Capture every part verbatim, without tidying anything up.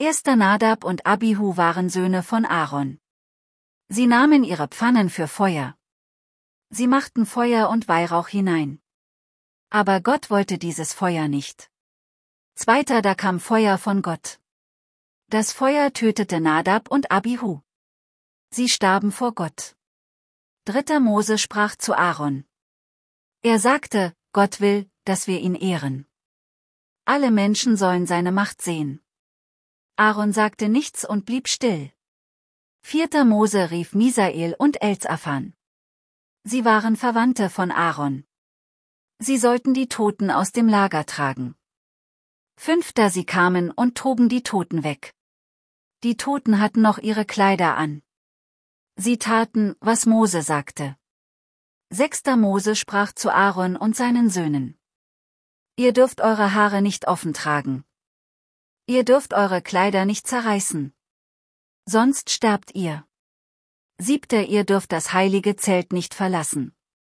Erster Nadab und Abihu waren Söhne von Aaron. Sie nahmen ihre Pfannen für Feuer. Sie machten Feuer und Weihrauch hinein. Aber Gott wollte dieses Feuer nicht. Zweiter da kam Feuer von Gott. Das Feuer tötete Nadab und Abihu. Sie starben vor Gott. Dritter Mose sprach zu Aaron. Er sagte, Gott will, dass wir ihn ehren. Alle Menschen sollen seine Macht sehen. Aaron sagte nichts und blieb still. Vierter Mose rief Misael und Elzaphan. Sie waren Verwandte von Aaron. Sie sollten die Toten aus dem Lager tragen. Fünfter sie kamen und trugen die Toten weg. Die Toten hatten noch ihre Kleider an. Sie taten, was Mose sagte. Sechster Mose sprach zu Aaron und seinen Söhnen. Ihr dürft eure Haare nicht offen tragen. Ihr dürft eure Kleider nicht zerreißen. Sonst sterbt ihr. Siebter ihr dürft das heilige Zelt nicht verlassen.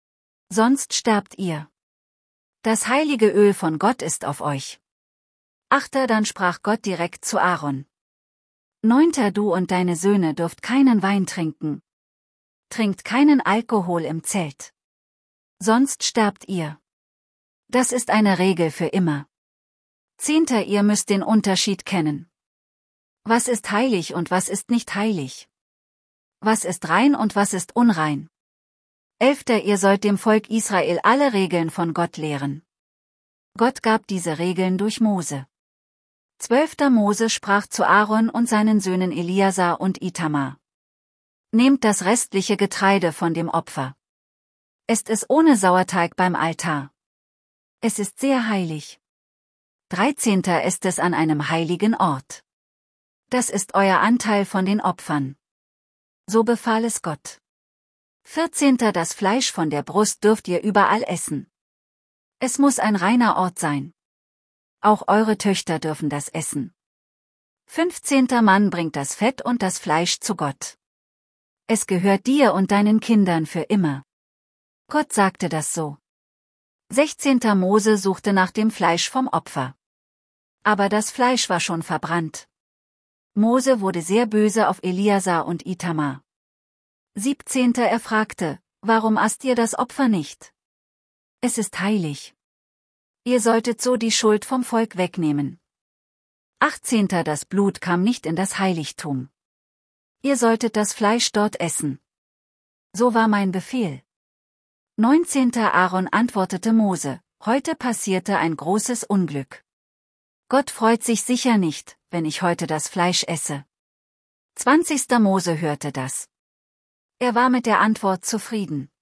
Sonst sterbt ihr. Das heilige Öl von Gott ist auf euch. Achter dann sprach Gott direkt zu Aaron. Neunter du und deine Söhne dürft keinen Wein trinken. Trinkt keinen Alkohol im Zelt. Sonst sterbt ihr. Das ist eine Regel für immer. Zehnter ihr müsst den Unterschied kennen. Was ist heilig und was ist nicht heilig? Was ist rein und was ist unrein? Elfter ihr sollt dem Volk Israel alle Regeln von Gott lehren. Gott gab diese Regeln durch Mose. Zwölfter Mose sprach zu Aaron und seinen Söhnen Eliasar und Itamar. Nehmt das restliche Getreide von dem Opfer. Esst es ohne Sauerteig beim Altar. Es ist sehr heilig. Dreizehnter esst es an einem heiligen Ort. Das ist euer Anteil von den Opfern. So befahl es Gott. Vierzehnter das Fleisch von der Brust dürft ihr überall essen. Es muss ein reiner Ort sein. Auch eure Töchter dürfen das essen. Fünfzehnter Mann bringt das Fett und das Fleisch zu Gott. Es gehört dir und deinen Kindern für immer. Gott sagte das so. Sechzehnter Mose suchte nach dem Fleisch vom Opfer. Aber das Fleisch war schon verbrannt. Mose wurde sehr böse auf Eliasar und Itamar. Siebzehnter er fragte, warum asst ihr das Opfer nicht? Es ist heilig. Ihr solltet so die Schuld vom Volk wegnehmen. Achtzehnter das Blut kam nicht in das Heiligtum. Ihr solltet das Fleisch dort essen. So war mein Befehl. Neunzehnter Aaron antwortete Mose, heute passierte ein großes Unglück. Gott freut sich sicher nicht, wenn ich heute das Fleisch esse. Zwanzigster Mose hörte das. Er war mit der Antwort zufrieden.